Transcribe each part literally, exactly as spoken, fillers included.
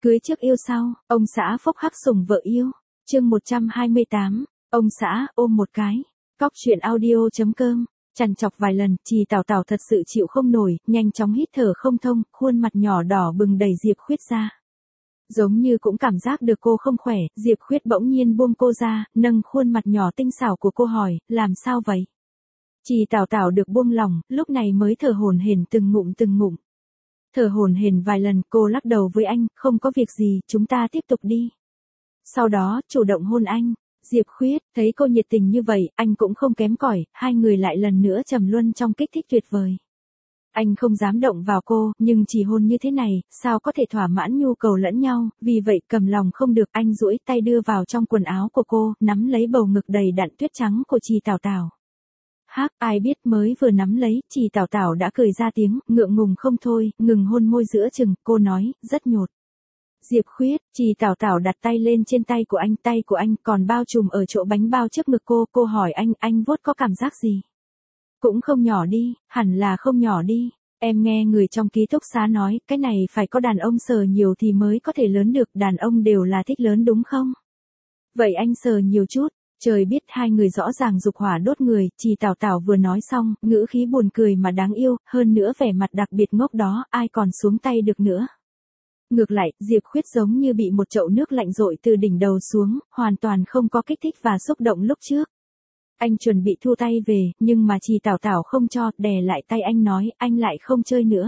Cưới trước yêu sau, ông xã phốc hắc sủng vợ yêu. Chương một trăm hai mươi tám, ông xã ôm một cái. Cóc truyện audio.com. Chằn chọc vài lần, Trì Tảo Tảo thật sự chịu không nổi, nhanh chóng hít thở không thông, khuôn mặt nhỏ đỏ bừng đẩy Diệp Khuyết ra. Giống như cũng cảm giác được cô không khỏe, Diệp Khuyết bỗng nhiên buông cô ra, nâng khuôn mặt nhỏ tinh xảo của cô hỏi, làm sao vậy? Trì Tảo Tảo được buông lỏng, lúc này mới thở hổn hển từng ngụm từng ngụm. Thở hổn hển vài lần, cô lắc đầu với anh, không có việc gì, chúng ta tiếp tục đi. Sau đó, chủ động hôn anh. Diệp Khuyết, thấy cô nhiệt tình như vậy, anh cũng không kém cỏi, hai người lại lần nữa trầm luân trong kích thích tuyệt vời. Anh không dám động vào cô, nhưng chỉ hôn như thế này, sao có thể thỏa mãn nhu cầu lẫn nhau, vì vậy cầm lòng không được, anh duỗi tay đưa vào trong quần áo của cô, nắm lấy bầu ngực đầy đặn tuyết trắng của Trì Tảo Tảo. Hắc, ai biết mới vừa nắm lấy, Trì Tảo Tảo đã cười ra tiếng, ngượng ngùng không thôi, ngừng hôn môi giữa chừng, cô nói, rất nhột. Diệp Khuyết, Trì Tảo Tảo đặt tay lên trên tay của anh, tay của anh còn bao trùm ở chỗ bánh bao trước ngực cô, cô hỏi anh, anh vuốt có cảm giác gì? Cũng không nhỏ đi, hẳn là không nhỏ đi, em nghe người trong ký túc xá nói, cái này phải có đàn ông sờ nhiều thì mới có thể lớn được, đàn ông đều là thích lớn đúng không? Vậy anh sờ nhiều chút. Trời biết hai người rõ ràng dục hỏa đốt người, Trì Tảo Tảo vừa nói xong, ngữ khí buồn cười mà đáng yêu, hơn nữa vẻ mặt đặc biệt ngốc đó, ai còn xuống tay được nữa. Ngược lại, Diệp Khuyết giống như bị một chậu nước lạnh dội từ đỉnh đầu xuống, hoàn toàn không có kích thích và xúc động lúc trước. Anh chuẩn bị thu tay về, nhưng mà Trì Tảo Tảo không cho, đè lại tay anh nói, anh lại không chơi nữa.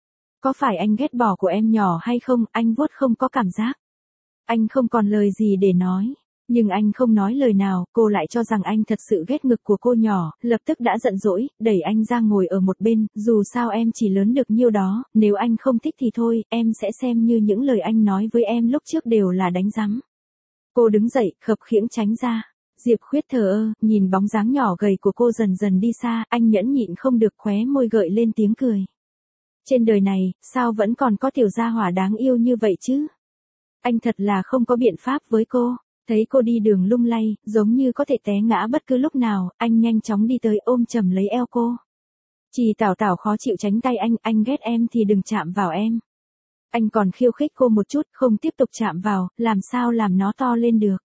Có phải anh ghét bỏ của em nhỏ hay không, anh vuốt không có cảm giác. Anh không còn lời gì để nói. Nhưng anh không nói lời nào, cô lại cho rằng anh thật sự ghét ngực của cô nhỏ, lập tức đã giận dỗi, đẩy anh ra ngồi ở một bên, dù sao em chỉ lớn được nhiêu đó, nếu anh không thích thì thôi, em sẽ xem như những lời anh nói với em lúc trước đều là đánh rắm. Cô đứng dậy, khập khiễng tránh ra. Diệp Khuyết thờ ơ, nhìn bóng dáng nhỏ gầy của cô dần dần đi xa, anh nhẫn nhịn không được khóe môi gợi lên tiếng cười. Trên đời này, sao vẫn còn có tiểu gia hỏa đáng yêu như vậy chứ? Anh thật là không có biện pháp với cô. Thấy cô đi đường lung lay, giống như có thể té ngã bất cứ lúc nào, anh nhanh chóng đi tới ôm chầm lấy eo cô. Trì Tảo Tảo khó chịu tránh tay anh, anh ghét em thì đừng chạm vào em. Anh còn khiêu khích cô một chút, không tiếp tục chạm vào, làm sao làm nó to lên được.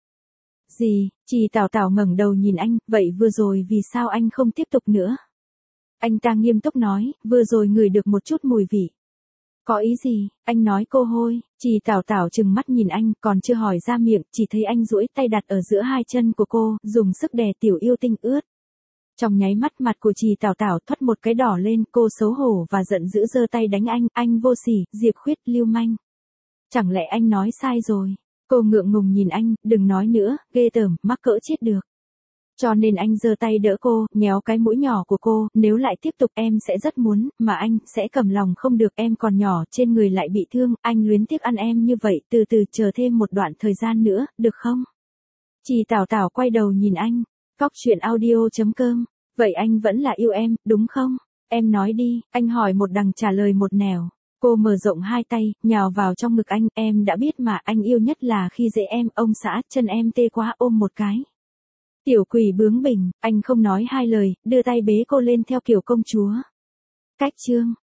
Gì, Trì Tảo Tảo ngẩng đầu nhìn anh, vậy vừa rồi vì sao anh không tiếp tục nữa? Anh ta nghiêm túc nói, vừa rồi ngửi được một chút mùi vị. Có ý gì, anh nói cô hôi, Trì Tảo Tảo trừng mắt nhìn anh, còn chưa hỏi ra miệng, chỉ thấy anh duỗi tay đặt ở giữa hai chân của cô, dùng sức đè tiểu yêu tinh ướt. Trong nháy mắt mặt của Trì Tảo Tảo thoắt một cái đỏ lên, cô xấu hổ và giận dữ giơ tay đánh anh, anh vô sỉ, Diệp Khuyết lưu manh. Chẳng lẽ anh nói sai rồi? Cô ngượng ngùng nhìn anh, đừng nói nữa, ghê tởm, mắc cỡ chết được. Cho nên anh giơ tay đỡ cô, nhéo cái mũi nhỏ của cô, nếu lại tiếp tục em sẽ rất muốn, mà anh sẽ cầm lòng không được, em còn nhỏ, trên người lại bị thương, anh luyến tiếc ăn em như vậy, từ từ chờ thêm một đoạn thời gian nữa, được không? Trì Tảo Tảo quay đầu nhìn anh, cóc truyện audio.com, vậy anh vẫn là yêu em, đúng không? Em nói đi, anh hỏi một đằng trả lời một nẻo. Cô mở rộng hai tay, nhào vào trong ngực anh, em đã biết mà, anh yêu nhất là khi dễ em, ông xã, chân em tê quá, ôm một cái. Tiểu quỷ bướng bỉnh, anh không nói hai lời, đưa tay bế cô lên theo kiểu công chúa. Cách chương.